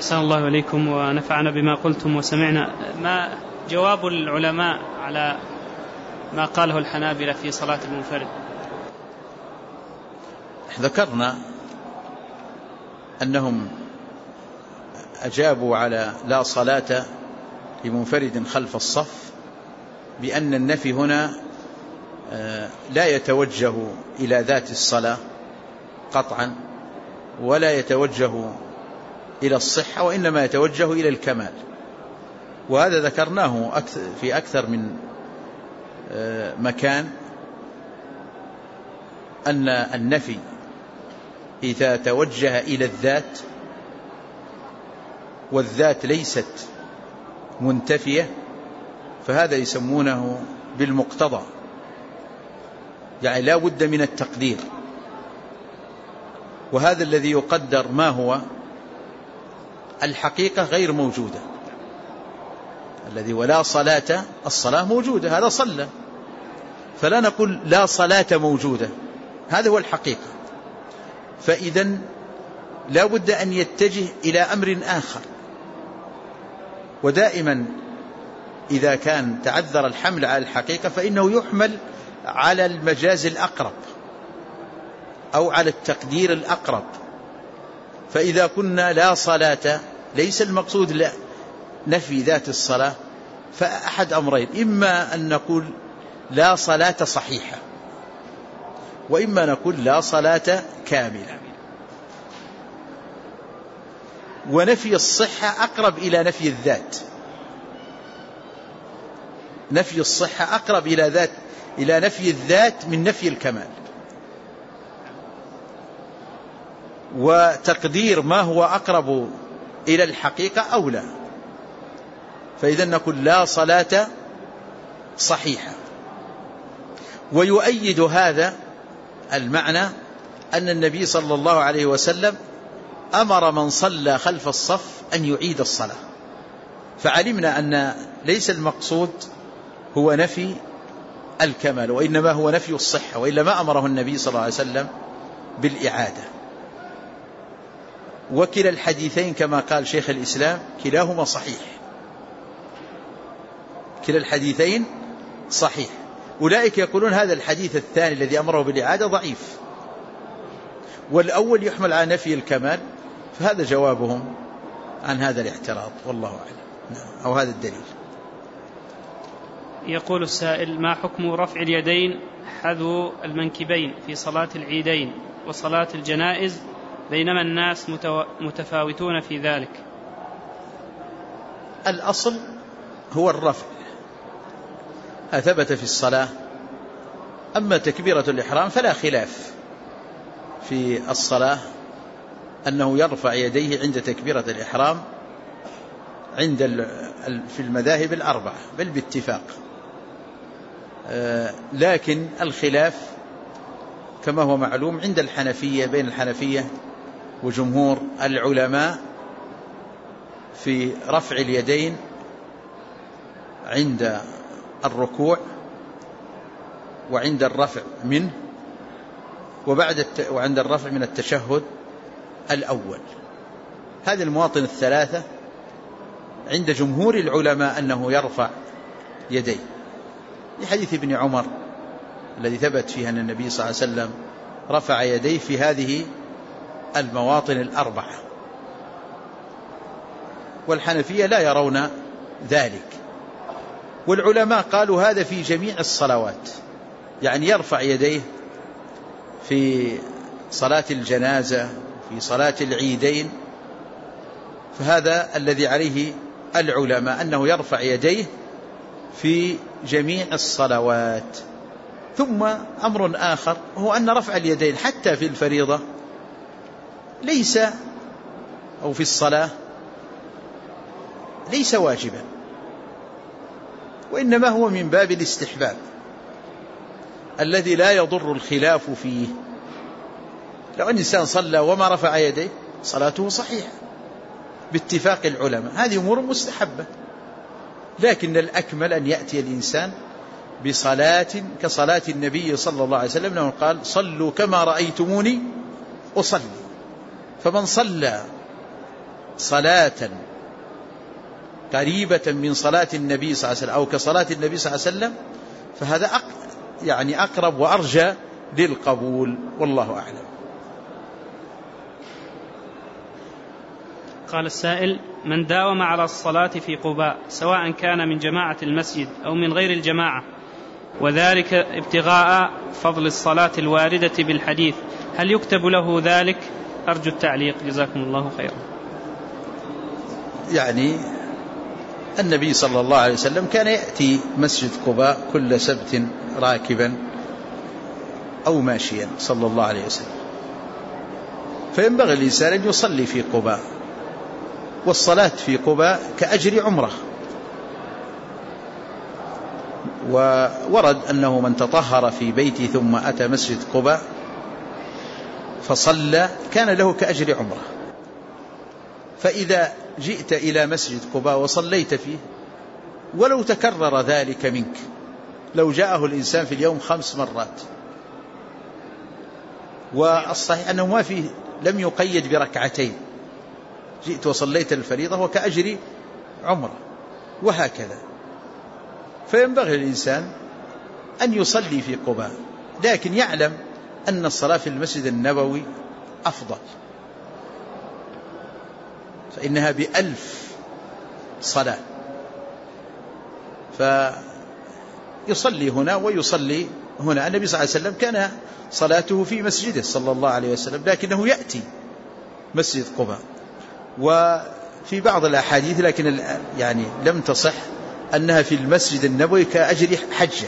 أحسن الله إليكم ونفعنا بما قلتم وسمعنا. ما جواب العلماء على ما قاله الحنابلة في صلاة المنفرد؟ ذكرنا أنهم أجابوا على لا صلاة لمنفرد خلف الصف بأن النفي هنا لا يتوجه إلى ذات الصلاة قطعا ولا يتوجه إلى الصحة، وإنما يتوجه إلى الكمال. وهذا ذكرناه في أكثر من مكان، أن النفي إذا توجه إلى الذات والذات ليست منتفية فهذا يسمونه بالمقتضى، يعني لا بد من التقدير. وهذا الذي يقدر ما هو الحقيقة غير موجودة، الذي ولا صلاة، الصلاة موجودة، هذا صلى، فلا نقول لا صلاة موجودة، هذا هو الحقيقة. فإذن لا بد أن يتجه إلى أمر آخر. ودائما إذا كان تعذر الحمل على الحقيقة فإنه يحمل على المجاز الأقرب أو على التقدير الأقرب. فإذا كنا لا صلاة ليس المقصود لا نفي ذات الصلاة، فأحد أمرين: إما أن نقول لا صلاة صحيحة، وإما نقول لا صلاة كاملة. ونفي الصحة أقرب إلى نفي الذات، نفي الصحة أقرب إلى نفي الذات من نفي الكمال. وتقدير ما هو أقرب إلى الحقيقة أولى. فإذا نقول لا صلاة صحيحة. ويؤيد هذا المعنى أن النبي صلى الله عليه وسلم أمر من صلى خلف الصف أن يعيد الصلاة، فعلمنا أن ليس المقصود هو نفي الكمال، وإنما هو نفي الصحة، وإلا ما أمره النبي صلى الله عليه وسلم بالإعادة. وكلا الحديثين كما قال شيخ الإسلام كلاهما صحيح، كلا الحديثين صحيح. أولئك يقولون هذا الحديث الثاني الذي أمره بالإعادة ضعيف، والأول يحمل على نفي الكمال، فهذا جوابهم عن هذا الاعتراض، والله أعلم، أو هذا الدليل. يقول السائل: ما حكم رفع اليدين حذو المنكبين في صلاة العيدين وصلاة الجنائز بينما الناس متفاوتون في ذلك؟ الأصل هو الرفع، أثبت في الصلاة. أما تكبيرة الإحرام فلا خلاف في الصلاة أنه يرفع يديه عند تكبيرة الإحرام في المذاهب الأربعة بل باتفاق. لكن الخلاف كما هو معلوم عند الحنفية، بين الحنفية وجمهور العلماء في رفع اليدين عند الركوع وعند الرفع منه وعند الرفع من التشهد الأول. هذه المواطن الثلاثة عند جمهور العلماء أنه يرفع يديه، لحديث ابن عمر الذي ثبت فيه أن النبي صلى الله عليه وسلم رفع يديه في هذه المواطن الأربعة. والحنفية لا يرون ذلك، والعلماء قالوا هذا في جميع الصلوات، يعني يرفع يديه في صلاة الجنازة في صلاة العيدين. فهذا الذي عليه العلماء أنه يرفع يديه في جميع الصلوات. ثم أمر آخر هو أن رفع اليدين حتى في الفريضة ليس، أو في الصلاة ليس واجبا، وإنما هو من باب الاستحباب الذي لا يضر الخلاف فيه. لو أن إنسان صلى وما رفع يديه صلاته صحيحة باتفاق العلماء، هذه أمور مستحبة. لكن الأكمل أن يأتي الإنسان بصلاة كصلاة النبي صلى الله عليه وسلم، لأنه قال: صلوا كما رأيتموني أصلي. فمن صلى صلاة قريبة من صلاة النبي صلى الله عليه وسلم أو كصلاة النبي صلى الله عليه وسلم فهذا يعني أقرب وأرجى للقبول، والله أعلم. قال السائل: من داوم على الصلاة في قباء سواء كان من جماعة المسجد أو من غير الجماعة وذلك ابتغاء فضل الصلاة الواردة بالحديث، هل يكتب له ذلك؟ أرجو التعليق، جزاكم الله خيرا. يعني النبي صلى الله عليه وسلم كان يأتي مسجد قباء كل سبت راكبا أو ماشيا صلى الله عليه وسلم، فينبغي الإنسان أن يصلي في قباء، والصلاة في قباء كأجر عمره. وورد أنه من تطهر في بيته ثم أتى مسجد قباء فصلى كان له كأجر عمره. فإذا جئت إلى مسجد قباء وصليت فيه ولو تكرر ذلك منك، لو جاءه الإنسان في اليوم 5 مرات، والصحيح أنه ما فيه لم يقيد بركعتين، جئت وصليت الفريضة وكأجر عمره، وهكذا. فينبغي الإنسان أن يصلي في قباء، لكن يعلم أن الصلاة في المسجد النبوي أفضل، فإنها ب1000 صلاة، فيصلي هنا ويصلي هنا. النبي صلى الله عليه وسلم كان صلاته في مسجده صلى الله عليه وسلم، لكنه يأتي مسجد قباء. وفي بعض الأحاديث لكن يعني لم تصح أنها في المسجد النبوي كأجر حجة،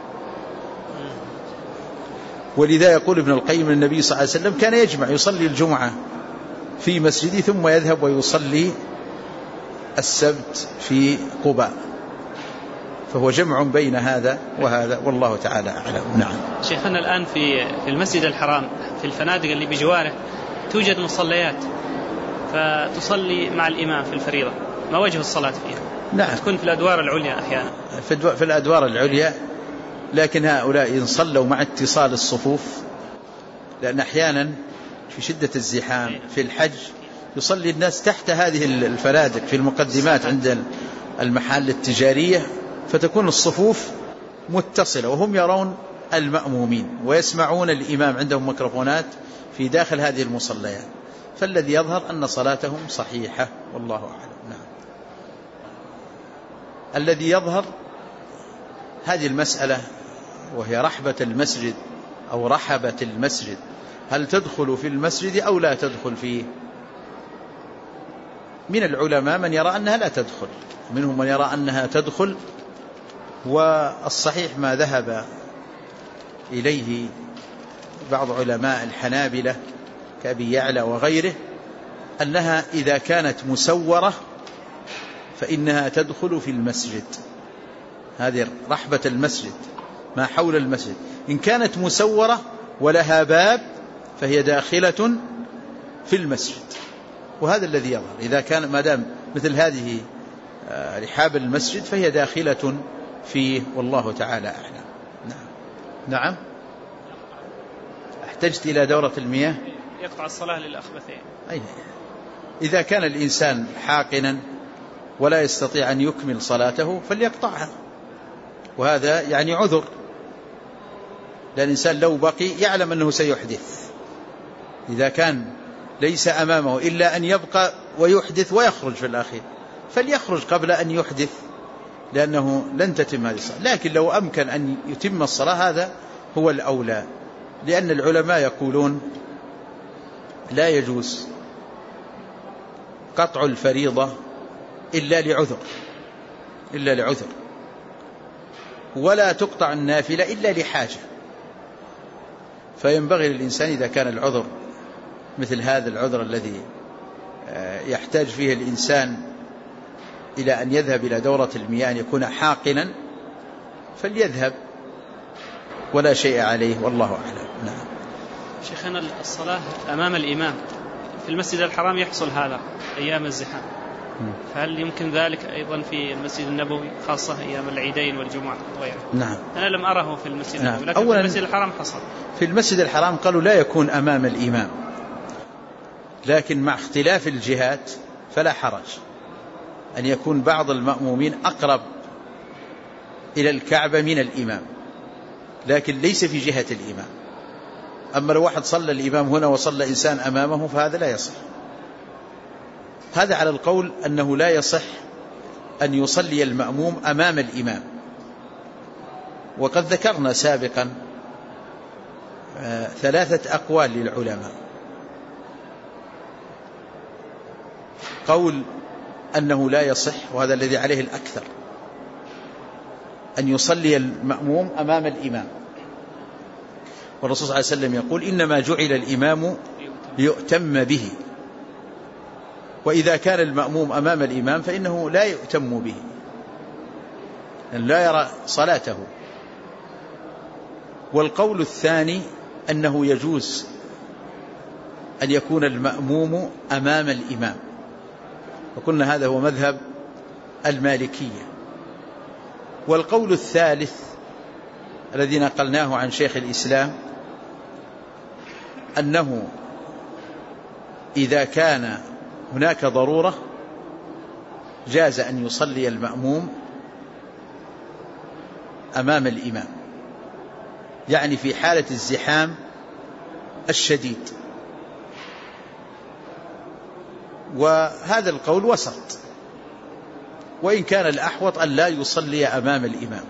ولذا يقول ابن القيم النبي صلى الله عليه وسلم كان يجمع، يصلي الجمعة في مسجده ثم يذهب ويصلي السبت في قباء، فهو جمع بين هذا وهذا، والله تعالى أعلم. نعم. شيخنا الآن في المسجد الحرام في الفنادق اللي بجواره توجد مصليات، فتصلي مع الإمام في الفريضة، ما وجه الصلاة فيها؟ نعم. تكون في الأدوار العليا أحيانا، في الأدوار العليا، لكن هؤلاء إن صلوا مع اتصال الصفوف، لأن أحيانا في شدة الزحام في الحج يصلي الناس تحت هذه الفنادق في المقدمات عند المحال التجارية، فتكون الصفوف متصلة وهم يرون المأمومين ويسمعون الإمام، عندهم ميكروفونات في داخل هذه المصليات، فالذي يظهر أن صلاتهم صحيحة، والله أعلم. نعم. الذي يظهر هذه المسألة وهي رحبة المسجد أو رحبة المسجد، هل تدخل في المسجد أو لا تدخل فيه؟ من العلماء من يرى أنها لا تدخل، منهم من يرى أنها تدخل، والصحيح ما ذهب إليه بعض علماء الحنابلة كأبي يعلى وغيره، أنها إذا كانت مسورة فإنها تدخل في المسجد، هذه رحبة المسجد ما حول المسجد. إن كانت مسورة ولها باب فهي داخلة في المسجد، وهذا الذي يظهر. إذا كان ما دام مثل هذه رحاب المسجد فهي داخلة فيه، والله تعالى أعلم. نعم. نعم. احتجت إلى دورة المياه، يقطع الصلاة للأخبثين. إذا كان الإنسان حاقنا ولا يستطيع أن يكمل صلاته فليقطعها، وهذا يعني عذر، لأن الإنسان لو بقي يعلم أنه سيحدث، إذا كان ليس أمامه إلا أن يبقى ويحدث ويخرج في الأخير فليخرج قبل أن يحدث، لأنه لن تتم هذه الصلاة. لكن لو أمكن أن يتم الصلاة هذا هو الأولى، لأن العلماء يقولون لا يجوز قطع الفريضة إلا لعذر، ولا تقطع النافلة إلا لحاجة. فينبغي للإنسان إذا كان العذر مثل هذا العذر الذي يحتاج فيه الإنسان إلى أن يذهب إلى دورة المياه أن يكون حاقنا فليذهب ولا شيء عليه، والله أعلم. نعم. شيخنا الصلاة أمام الإمام في المسجد الحرام يحصل هذا أيام الزحام، فهل يمكن ذلك أيضا في المسجد النبوي خاصة أيام العيدين والجمعة وغيره؟ نعم. أنا لم أره في المسجد النبوي، لكن في المسجد الحرام حصل. في المسجد الحرام قالوا لا يكون أمام الإمام، لكن مع اختلاف الجهات فلا حرج أن يكون بعض المأمومين أقرب إلى الكعبة من الإمام، لكن ليس في جهة الإمام. أما لو واحد صلى الإمام هنا وصلى إنسان أمامه فهذا لا يصح. هذا على القول أنه لا يصح أن يصلي المأموم أمام الإمام. وقد ذكرنا سابقا 3 أقوال للعلماء. قول أنه لا يصح، وهذا الذي عليه الأكثر، أن يصلي المأموم أمام الإمام، والرسول صلى الله عليه وسلم يقول إنما جعل الإمام ليؤتم به، وإذا كان المأموم أمام الإمام فإنه لا يؤتم به، لا يرى صلاته. والقول الثاني أنه يجوز أن يكون المأموم أمام الإمام، وقلنا هذا هو مذهب المالكية. والقول الثالث الذي نقلناه عن شيخ الإسلام أنه إذا كان هناك ضرورة جاز أن يصلي المأموم أمام الإمام، يعني في حالة الزحام الشديد. وهذا القول وسط، وإن كان الأحوط أن لا يصلي أمام الإمام.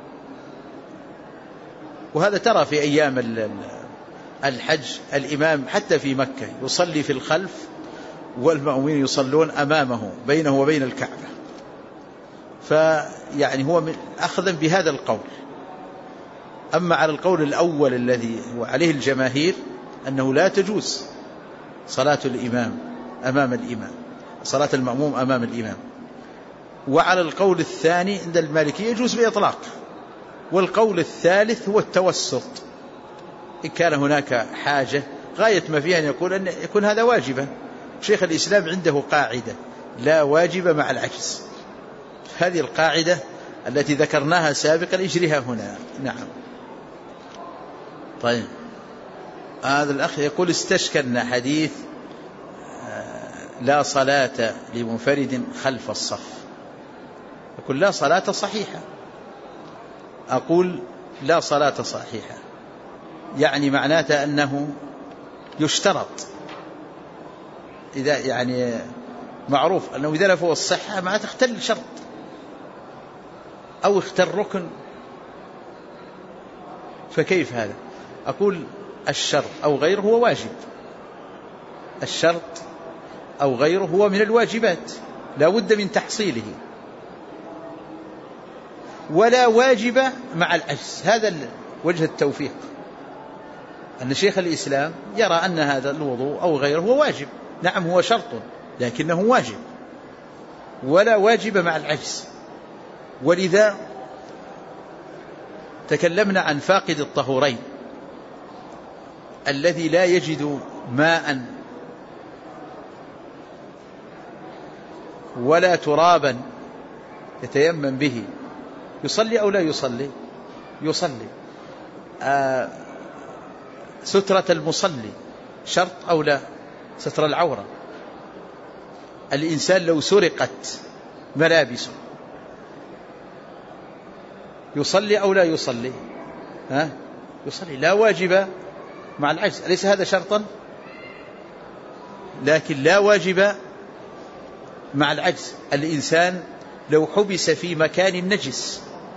وهذا ترى في أيام الحج الإمام حتى في مكة يصلي في الخلف والمأمومين يصلون أمامه بينه وبين الكعبة. فيعني هو أخذا بهذا القول. أما على القول الأول الذي هو عليه الجماهير أنه لا تجوز صلاة الإمام أمام الإمام، صلاة المأموم أمام الإمام. وعلى القول الثاني عند المالكية يجوز بإطلاق. والقول الثالث هو التوسط، إن كان هناك حاجة غاية ما فيها أن يكون هذا واجبا. شيخ الإسلام عنده قاعدة لا واجب مع العجز، هذه القاعدة التي ذكرناها سابقا اجرها هنا. نعم. طيب، هذا الأخ يقول استشكلنا حديث لا صلاة لمنفرد خلف الصف. يقول لا صلاة صحيحة. أقول لا صلاة صحيحة يعني معناته أنه يشترط، إذا يعني معروف أنه إذا نفوا الصحة ما تختل شرط أو اختل ركن، فكيف هذا؟ أقول الشرط أو غيره هو واجب، الشرط أو غيره هو من الواجبات لا بد من تحصيله، ولا واجب مع العجز. هذا وجه التوفيق، أن شيخ الإسلام يرى أن هذا الوضوء أو غيره هو واجب. نعم هو شرط لكنه واجب، ولا واجب مع العجز. ولذا تكلمنا عن فاقد الطهورين الذي لا يجد ماء ولا ترابا يتيمم به، يصلي أو لا يصلي؟ يصلي. سترة المصلي شرط أو لا؟ ستر العورة. الإنسان لو سرقت ملابسه يصلي أو لا يصلي؟ يصلي. لا واجب مع العجز، أليس هذا شرطا؟ لكن لا واجب مع العجز. الإنسان لو حبس في مكان نجس،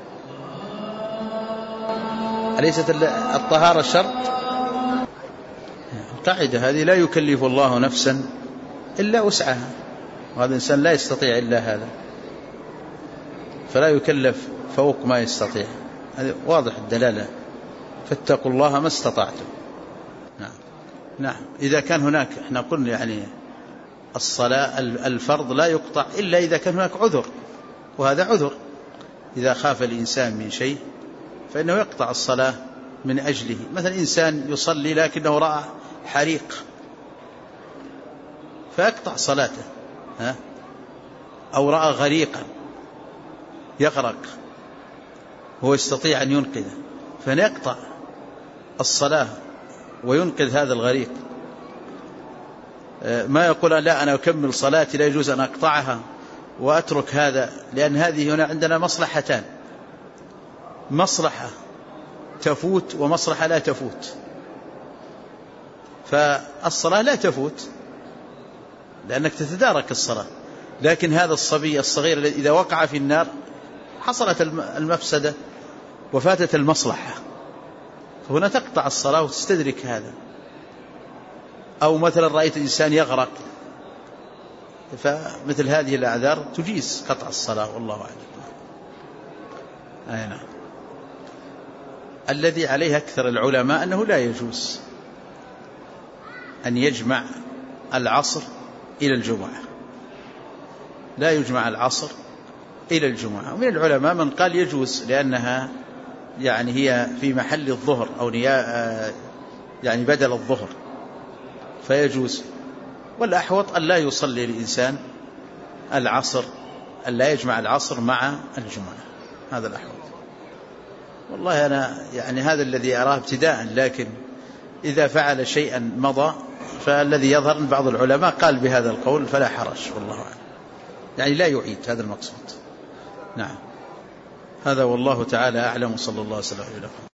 أليست الطهارة شرط؟ القاعدة هذه لا يكلف الله نفسا إلا وسعها، وهذا الإنسان لا يستطيع إلا هذا، فلا يكلف فوق ما يستطيع. هذا واضح الدلالة، فاتقوا الله ما استطعتم. نعم. إذا كان هناك، احنا قلنا يعني الصلاة الفرض لا يقطع إلا إذا كان هناك عذر، وهذا عذر. إذا خاف الإنسان من شيء فإنه يقطع الصلاة من أجله. مثلا إنسان يصلي لكنه رأى حريق فيقطع صلاته، أو رأى غريقا يغرق وهو يستطيع أن ينقذه فنقطع الصلاة وينقذ هذا الغريق. ما يقول لا أنا أكمل صلاتي لا يجوز أن أقطعها وأترك هذا، لأن هذه هنا عندنا مصلحتان، مصلحة تفوت ومصلحة لا تفوت. فالصلاة لا تفوت لأنك تتدارك الصلاة، لكن هذا الصبي الصغير إذا وقع في النار حصلت المفسدة وفاتت المصلحة، فهنا تقطع الصلاة وتستدرك هذا. أو مثلا رأيت إنسان يغرق، فمثل هذه الأعذار تجيز قطع الصلاة، والله أعلم. نعم. الذي عليه أكثر العلماء أنه لا يجوز أن يجمع العصر إلى الجمعة، لا يجمع العصر إلى الجمعة. ومن العلماء من قال يجوز لأنها يعني هي في محل الظهر أو يعني بدل الظهر فيجوز. والأحوط أن لا يصلي الإنسان العصر، أن لا يجمع العصر مع الجمعة، هذا الأحوط. والله أنا يعني هذا الذي أراه ابتداء، لكن إذا فعل شيئا مضى فالذي يظهر أن بعض العلماء قال بهذا القول فلا حرج، والله أعلم، يعني لا يعيد، هذا المقصود. نعم، هذا والله تعالى أعلم، صلى الله عليه وسلم.